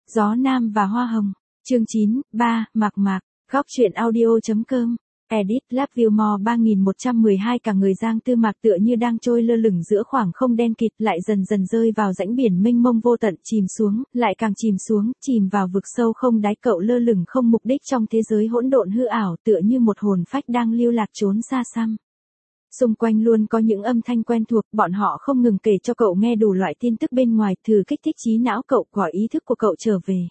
Gió Nam và Hoa Hồng. Chương 9, Mạc Mạc. Góc truyện audio.com. Edit Lovewillmore 3112. Cả người Giang Tư Mạc tựa như đang trôi lơ lửng giữa khoảng không đen kịt, lại dần dần rơi vào rãnh biển mênh mông vô tận, chìm xuống, lại càng chìm xuống, chìm vào vực sâu không đáy. Cậu lơ lửng không mục đích trong thế giới hỗn độn hư ảo, tựa như một hồn phách đang lưu lạc trốn xa xăm. Xung quanh luôn có những âm thanh quen thuộc, bọn họ không ngừng kể cho cậu nghe đủ loại tin tức bên ngoài, thử kích thích trí não cậu, gọi ý thức của cậu trở về.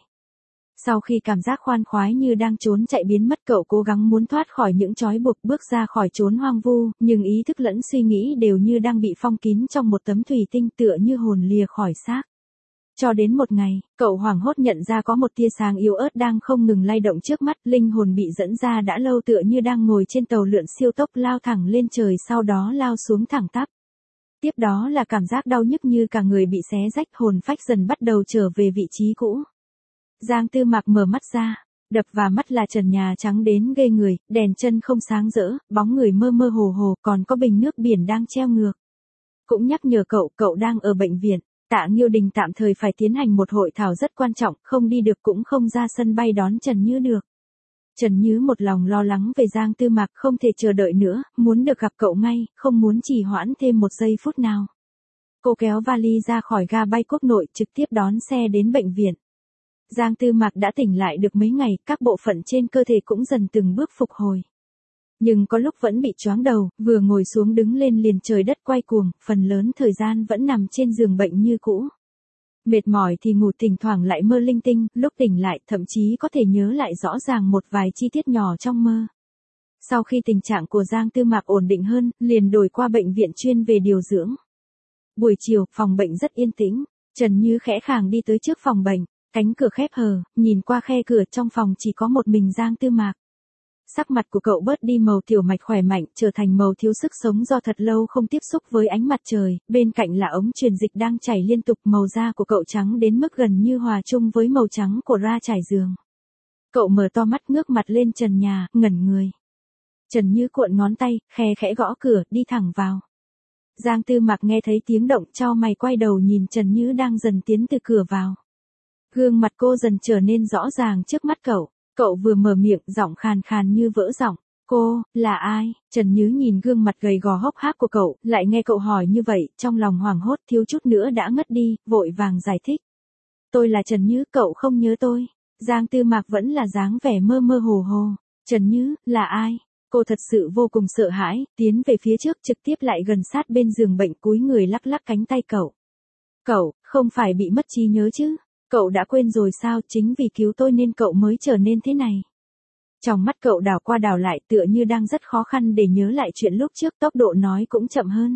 Sau khi cảm giác khoan khoái như đang trốn chạy biến mất, cậu cố gắng muốn thoát khỏi những trói buộc, bước ra khỏi chốn hoang vu, nhưng ý thức lẫn suy nghĩ đều như đang bị phong kín trong một tấm thủy tinh, tựa như hồn lìa khỏi xác. Cho đến một ngày, cậu hoảng hốt nhận ra có một tia sáng yếu ớt đang không ngừng lay động trước mắt, linh hồn bị dẫn ra đã lâu, tựa như đang ngồi trên tàu lượn siêu tốc lao thẳng lên trời, sau đó lao xuống thẳng tắp. Tiếp đó là cảm giác đau nhức như cả người bị xé rách, hồn phách dần bắt đầu trở về vị trí cũ. Giang Tư Mạc mở mắt ra, đập vào mắt là trần nhà trắng đến ghê người, đèn chân không sáng rỡ, bóng người mơ mơ hồ hồ, còn có bình nước biển đang treo ngược. Cũng nhắc nhở cậu đang ở bệnh viện. Tạ Nghiêu Đình tạm thời phải tiến hành một hội thảo rất quan trọng, không đi được cũng không ra sân bay đón Trần Như được. Trần Như một lòng lo lắng về Giang Tư Mạc, không thể chờ đợi nữa, muốn được gặp cậu ngay, không muốn trì hoãn thêm một giây phút nào. Cô kéo vali ra khỏi ga bay quốc nội, trực tiếp đón xe đến bệnh viện. Giang Tư Mạc đã tỉnh lại được mấy ngày, các bộ phận trên cơ thể cũng dần từng bước phục hồi. Nhưng có lúc vẫn bị choáng đầu, vừa ngồi xuống đứng lên liền trời đất quay cuồng, phần lớn thời gian vẫn nằm trên giường bệnh như cũ. Mệt mỏi thì ngủ, thỉnh thoảng lại mơ linh tinh, lúc tỉnh lại thậm chí có thể nhớ lại rõ ràng một vài chi tiết nhỏ trong mơ. Sau khi tình trạng của Giang Tư Mạc ổn định hơn, liền đổi qua bệnh viện chuyên về điều dưỡng. Buổi chiều, phòng bệnh rất yên tĩnh, Trần Như khẽ khàng đi tới trước phòng bệnh, cánh cửa khép hờ, nhìn qua khe cửa, trong phòng chỉ có một mình Giang Tư Mạc. Sắc mặt của cậu bớt đi màu tiểu mạch khỏe mạnh, trở thành màu thiếu sức sống do thật lâu không tiếp xúc với ánh mặt trời, bên cạnh là ống truyền dịch đang chảy liên tục, màu da của cậu trắng đến mức gần như hòa chung với màu trắng của ra trải giường. Cậu mở to mắt ngước mặt lên trần nhà, ngẩn người. Trần Như cuộn ngón tay, khe khẽ gõ cửa, đi thẳng vào. Giang Tư Mạc nghe thấy tiếng động, chau mày quay đầu nhìn Trần Như đang dần tiến từ cửa vào. Gương mặt cô dần trở nên rõ ràng trước mắt cậu. Cậu vừa mở miệng, giọng khàn khàn như vỡ giọng. Cô, là ai? Trần Như nhìn gương mặt gầy gò hốc hác của cậu, lại nghe cậu hỏi như vậy, trong lòng hoảng hốt thiếu chút nữa đã ngất đi, vội vàng giải thích. Tôi là Trần Như, cậu không nhớ tôi. Giang Tư Mạc vẫn là dáng vẻ mơ mơ hồ hồ. Trần Như, là ai? Cô thật sự vô cùng sợ hãi, tiến về phía trước, trực tiếp lại gần sát bên giường bệnh, cúi người lắc lắc cánh tay cậu. Cậu, không phải bị mất trí nhớ chứ? Cậu đã quên rồi sao? Chính vì cứu tôi nên cậu mới trở nên thế này. Trong mắt cậu đảo qua đảo lại, tựa như đang rất khó khăn để nhớ lại chuyện lúc trước, tốc độ nói cũng chậm hơn.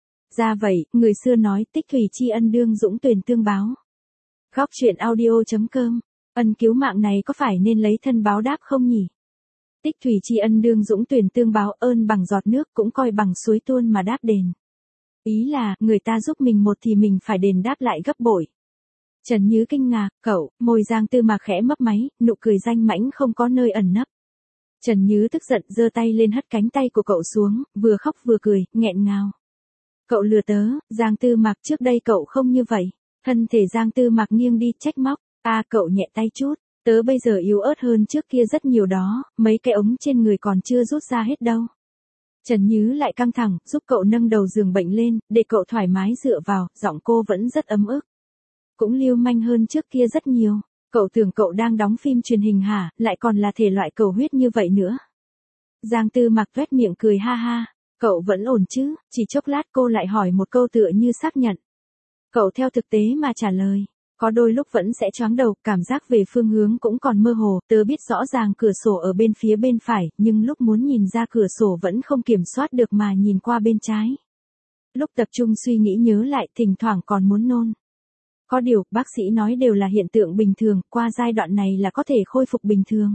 Ra vậy, người xưa nói tích thủy tri ân đương dũng tuyền tương báo. Góc truyện audio.com. Ân cứu mạng này có phải nên lấy thân báo đáp không nhỉ? Tích thủy tri ân đương dũng tuyền tương báo, ơn bằng giọt nước cũng coi bằng suối tuôn mà đáp đền. Ý là, người ta giúp mình một thì mình phải đền đáp lại gấp bội. Trần Như kinh ngạc, cậu, môi Giang Tư Mạc khẽ mấp máy, nụ cười danh mãnh không có nơi ẩn nấp. Trần Như tức giận giơ tay lên hất cánh tay của cậu xuống, vừa khóc vừa cười, nghẹn ngào. Cậu lừa tớ, Giang Tư Mạc, trước đây cậu không như vậy. Thân thể Giang Tư Mạc nghiêng đi, trách móc. Cậu nhẹ tay chút, tớ bây giờ yếu ớt hơn trước kia rất nhiều đó, mấy cái ống trên người còn chưa rút ra hết đâu. Trần Như lại căng thẳng, giúp cậu nâng đầu giường bệnh lên, để cậu thoải mái dựa vào, giọng cô vẫn rất ấm ức. Cũng lưu manh hơn trước kia rất nhiều. Cậu tưởng cậu đang đóng phim truyền hình hả, lại còn là thể loại cầu huyết như vậy nữa. Giang Tư Mạc tuét miệng cười ha ha. Cậu vẫn ổn chứ? Chỉ chốc lát cô lại hỏi một câu tựa như xác nhận. Cậu theo thực tế mà trả lời. Có đôi lúc vẫn sẽ choáng đầu, cảm giác về phương hướng cũng còn mơ hồ, tớ biết rõ ràng cửa sổ ở bên phía bên phải, nhưng lúc muốn nhìn ra cửa sổ vẫn không kiểm soát được mà nhìn qua bên trái. Lúc tập trung suy nghĩ nhớ lại, thỉnh thoảng còn muốn nôn. Có điều, bác sĩ nói đều là hiện tượng bình thường, qua giai đoạn này là có thể khôi phục bình thường.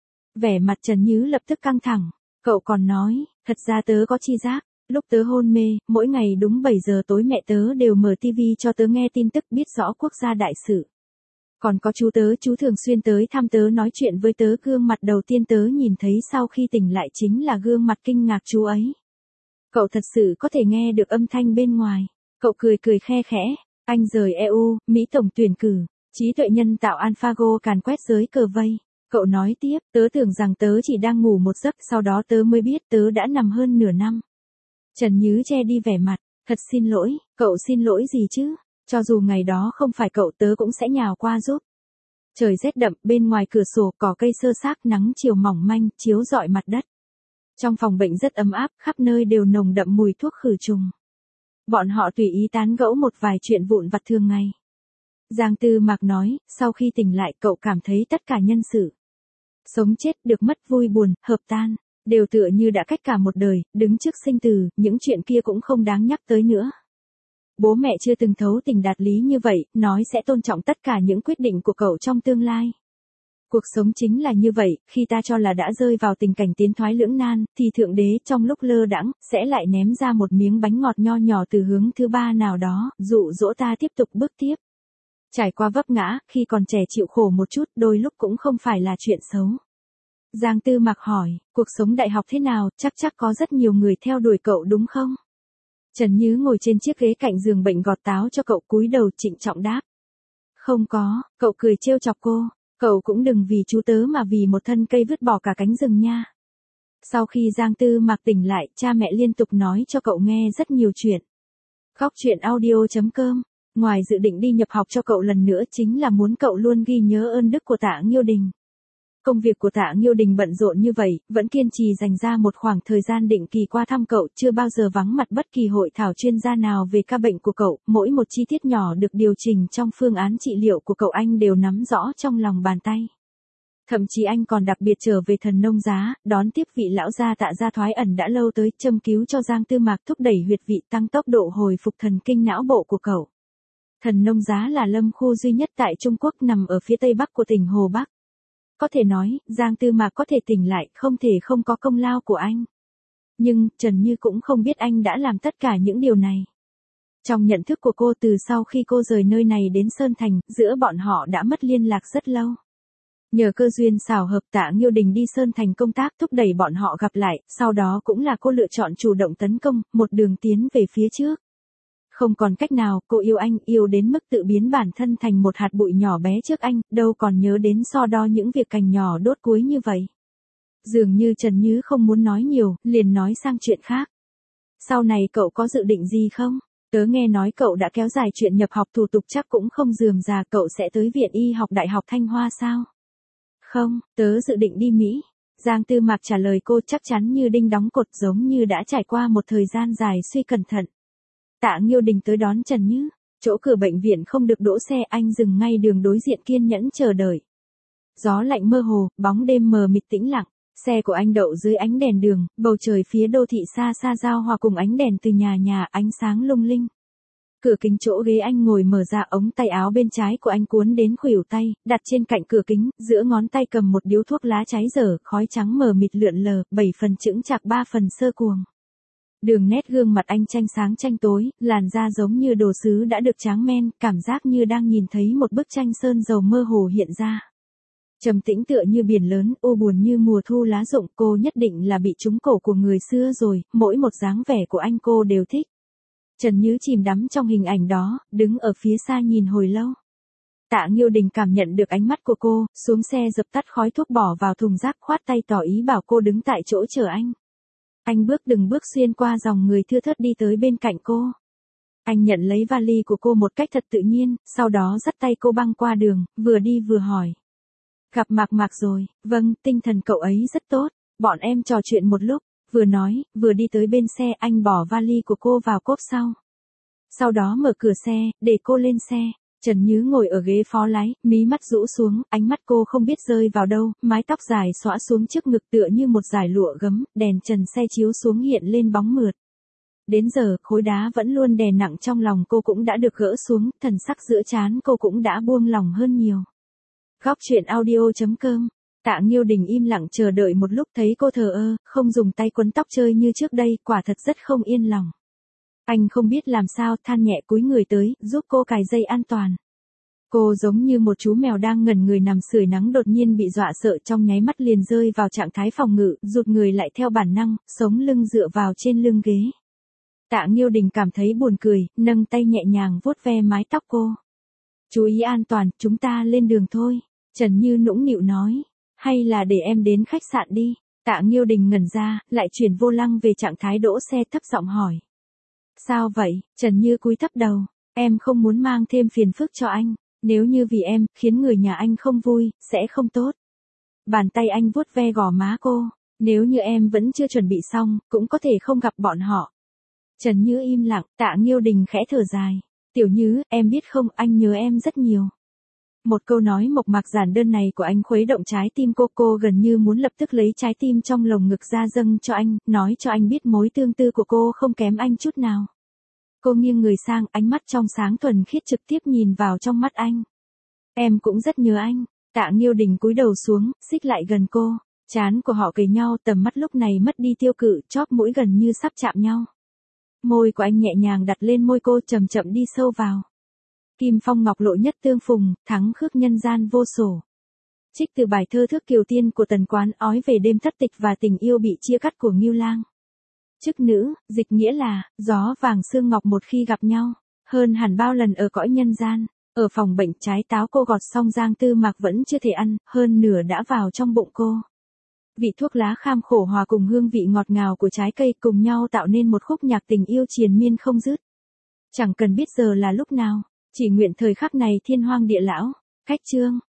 Vẻ mặt Trần Như lập tức căng thẳng. Cậu còn nói, thật ra tớ có chi giác. Lúc tớ hôn mê, mỗi ngày đúng 7 giờ tối mẹ tớ đều mở tivi cho tớ nghe tin tức, biết rõ quốc gia đại sự. Còn có chú thường xuyên tới thăm tớ, nói chuyện với tớ. Gương mặt đầu tiên tớ nhìn thấy sau khi tỉnh lại chính là gương mặt kinh ngạc chú ấy. Cậu thật sự có thể nghe được âm thanh bên ngoài. Cậu cười khe khẽ. Anh rời EU, Mỹ tổng tuyển cử. Trí tuệ nhân tạo AlphaGo càn quét giới cờ vây. Cậu nói tiếp, tớ tưởng rằng tớ chỉ đang ngủ một giấc, sau đó tớ mới biết tớ đã nằm hơn nửa năm. Trần Nhứ che đi vẻ mặt, thật xin lỗi, cậu xin lỗi gì chứ, cho dù ngày đó không phải cậu tớ cũng sẽ nhào qua giúp. Trời rét đậm, bên ngoài cửa sổ cỏ cây sơ xác, nắng chiều mỏng manh, chiếu rọi mặt đất. Trong phòng bệnh rất ấm áp, khắp nơi đều nồng đậm mùi thuốc khử trùng. Bọn họ tùy ý tán gẫu một vài chuyện vụn vặt thường ngày. Giang Tư Mạc nói, sau khi tỉnh lại cậu cảm thấy tất cả nhân sự. Sống chết, được mất, vui buồn, hợp tan, đều tựa như đã cách cả một đời, đứng trước sinh tử, những chuyện kia cũng không đáng nhắc tới nữa. Bố mẹ chưa từng thấu tình đạt lý như vậy, nói sẽ tôn trọng tất cả những quyết định của cậu trong tương lai. Cuộc sống chính là như vậy, khi ta cho là đã rơi vào tình cảnh tiến thoái lưỡng nan, thì Thượng Đế trong lúc lơ đãng sẽ lại ném ra một miếng bánh ngọt nho nhỏ từ hướng thứ ba nào đó, dụ dỗ ta tiếp tục bước tiếp. Trải qua vấp ngã, khi còn trẻ chịu khổ một chút, đôi lúc cũng không phải là chuyện xấu. Giang Tư Mạc hỏi, cuộc sống đại học thế nào, chắc có rất nhiều người theo đuổi cậu đúng không? Trần Nhứ ngồi trên chiếc ghế cạnh giường bệnh gọt táo cho cậu, cúi đầu trịnh trọng đáp. Không có, cậu cười trêu chọc cô, cậu cũng đừng vì chú tớ mà vì một thân cây vứt bỏ cả cánh rừng nha. Sau khi Giang Tư Mạc tỉnh lại, cha mẹ liên tục nói cho cậu nghe rất nhiều chuyện. Góc chuyện audio.com. Ngoài dự định đi nhập học cho cậu lần nữa chính là muốn cậu luôn ghi nhớ ơn đức của Tạ Nghiêu Đình. Công việc của Tạ Nghiêu Đình bận rộn như vậy, vẫn kiên trì dành ra một khoảng thời gian định kỳ qua thăm cậu, chưa bao giờ vắng mặt bất kỳ hội thảo chuyên gia nào về ca bệnh của cậu, mỗi một chi tiết nhỏ được điều chỉnh trong phương án trị liệu của cậu anh đều nắm rõ trong lòng bàn tay. Thậm chí anh còn đặc biệt trở về Thần Nông Giá, đón tiếp vị lão gia Tạ gia thoái ẩn đã lâu tới, châm cứu cho Giang Tư Mạc, thúc đẩy huyệt vị, tăng tốc độ hồi phục thần kinh não bộ của cậu. Thần Nông Giá là lâm khu duy nhất tại Trung Quốc nằm ở phía tây bắc của tỉnh Hồ Bắc. Có thể nói, Giang Tư Mạc có thể tỉnh lại, không thể không có công lao của anh. Nhưng, Trần Như cũng không biết anh đã làm tất cả những điều này. Trong nhận thức của cô, từ sau khi cô rời nơi này đến Sơn Thành, giữa bọn họ đã mất liên lạc rất lâu. Nhờ cơ duyên xảo hợp, Tạ Nghiêu Đình đi Sơn Thành công tác, thúc đẩy bọn họ gặp lại, sau đó cũng là cô lựa chọn chủ động tấn công, một đường tiến về phía trước. Không còn cách nào, cô yêu anh, yêu đến mức tự biến bản thân thành một hạt bụi nhỏ bé trước anh, đâu còn nhớ đến so đo những việc cành nhỏ đốt cuối như vậy. Dường như Trần Nhứ không muốn nói nhiều, liền nói sang chuyện khác. Sau này cậu có dự định gì không? Tớ nghe nói cậu đã kéo dài chuyện nhập học, thủ tục chắc cũng không rườm rà, cậu sẽ tới Viện Y học Đại học Thanh Hoa sao? Không, tớ dự định đi Mỹ. Giang Tư Mạc trả lời cô chắc chắn như đinh đóng cột, giống như đã trải qua một thời gian dài suy cẩn thận. Tạ Nghiêu Đình tới đón Trần Như, chỗ cửa bệnh viện không được đỗ xe, anh dừng ngay đường đối diện kiên nhẫn chờ đợi. Gió lạnh mơ hồ, bóng đêm mờ mịt tĩnh lặng, xe của anh đậu dưới ánh đèn đường, bầu trời phía đô thị xa xa giao hòa cùng ánh đèn từ nhà, ánh sáng lung linh. Cửa kính chỗ ghế anh ngồi mở ra, ống tay áo bên trái của anh cuốn đến khuỷu tay, đặt trên cạnh cửa kính, giữa ngón tay cầm một điếu thuốc lá cháy dở, khói trắng mờ mịt lượn lờ, 7 phần chững chạc 3 phần sơ cuồng. Đường nét gương mặt anh tranh sáng tranh tối, làn da giống như đồ sứ đã được tráng men, cảm giác như đang nhìn thấy một bức tranh sơn dầu mơ hồ hiện ra. Trầm tĩnh tựa như biển lớn, u buồn như mùa thu lá rụng, cô nhất định là bị trúng cổ của người xưa rồi, mỗi một dáng vẻ của anh cô đều thích. Trần Nhứ chìm đắm trong hình ảnh đó, đứng ở phía xa nhìn hồi lâu. Tạ Nghiêu Đình cảm nhận được ánh mắt của cô, xuống xe dập tắt khói thuốc bỏ vào thùng rác, khoát tay tỏ ý bảo cô đứng tại chỗ chờ anh. Anh bước từng bước xuyên qua dòng người thưa thớt đi tới bên cạnh cô. Anh nhận lấy vali của cô một cách thật tự nhiên, sau đó dắt tay cô băng qua đường, vừa đi vừa hỏi. Gặp Mạc rồi, vâng, tinh thần cậu ấy rất tốt, bọn em trò chuyện một lúc, vừa nói, vừa đi tới bên xe, anh bỏ vali của cô vào cốp sau. Sau đó mở cửa xe, để cô lên xe. Trần Nhứ ngồi ở ghế phó lái, mí mắt rũ xuống, ánh mắt cô không biết rơi vào đâu, mái tóc dài xõa xuống trước ngực tựa như một dải lụa gấm, đèn trần xe chiếu xuống hiện lên bóng mượt. Đến giờ, khối đá vẫn luôn đè nặng trong lòng cô cũng đã được gỡ xuống, thần sắc giữa trán cô cũng đã buông lòng hơn nhiều. Góc chuyện audio.com. Tạ Nghiêu Đình im lặng chờ đợi một lúc, thấy cô thờ ơ, không dùng tay quấn tóc chơi như trước đây, quả thật rất không yên lòng. Anh không biết làm sao, than nhẹ cúi người tới, giúp cô cài dây an toàn. Cô giống như một chú mèo đang ngẩn người nằm sưởi nắng, đột nhiên bị dọa sợ, trong nháy mắt liền rơi vào trạng thái phòng ngự, rụt người lại theo bản năng, sống lưng dựa vào trên lưng ghế. Tạ Nghiêu Đình cảm thấy buồn cười, nâng tay nhẹ nhàng vuốt ve mái tóc cô. Chú ý an toàn, chúng ta lên đường thôi. Trần Như nũng nịu nói. Hay là để em đến khách sạn đi. Tạ Nghiêu Đình ngẩn ra, lại chuyển vô lăng về trạng thái đỗ xe thấp giọng hỏi. Sao vậy? Trần Như cúi thấp đầu. Em không muốn mang thêm phiền phức cho anh. Nếu như vì em, khiến người nhà anh không vui, sẽ không tốt. Bàn tay anh vuốt ve gò má cô. Nếu như em vẫn chưa chuẩn bị xong, cũng có thể không gặp bọn họ. Trần Như im lặng, Tạ Nghiêu Đình khẽ thở dài. Tiểu Như, em biết không, anh nhớ em rất nhiều. Một câu nói mộc mạc giản đơn này của anh khuấy động trái tim cô gần như muốn lập tức lấy trái tim trong lồng ngực ra dâng cho anh, nói cho anh biết mối tương tư của cô không kém anh chút nào. Cô nghiêng người sang, ánh mắt trong sáng thuần khiết trực tiếp nhìn vào trong mắt anh. Em cũng rất nhớ anh. Tạ Nghiêu Đình cúi đầu xuống, xích lại gần cô. Trán của họ kề nhau, tầm mắt lúc này mất đi tiêu cự, chóp mũi gần như sắp chạm nhau. Môi của anh nhẹ nhàng đặt lên môi cô, chậm chậm đi sâu vào. Kim phong ngọc lộ nhất tương phùng, thắng khước nhân gian vô sổ. Trích từ bài thơ Thước Kiều Tiên của Tần Quán, ói về đêm thất tịch và tình yêu bị chia cắt của Ngưu Lang. Chức nữ, dịch nghĩa là, gió vàng sương ngọc một khi gặp nhau, hơn hẳn bao lần ở cõi nhân gian. Ở phòng bệnh, trái táo cô gọt xong Giang Tư Mạc vẫn chưa thể ăn, hơn nửa đã vào trong bụng cô. Vị thuốc lá kham khổ hòa cùng hương vị ngọt ngào của trái cây cùng nhau tạo nên một khúc nhạc tình yêu triền miên không dứt. Chẳng cần biết giờ là lúc nào, chỉ nguyện thời khắc này thiên hoang địa lão. Khách chương.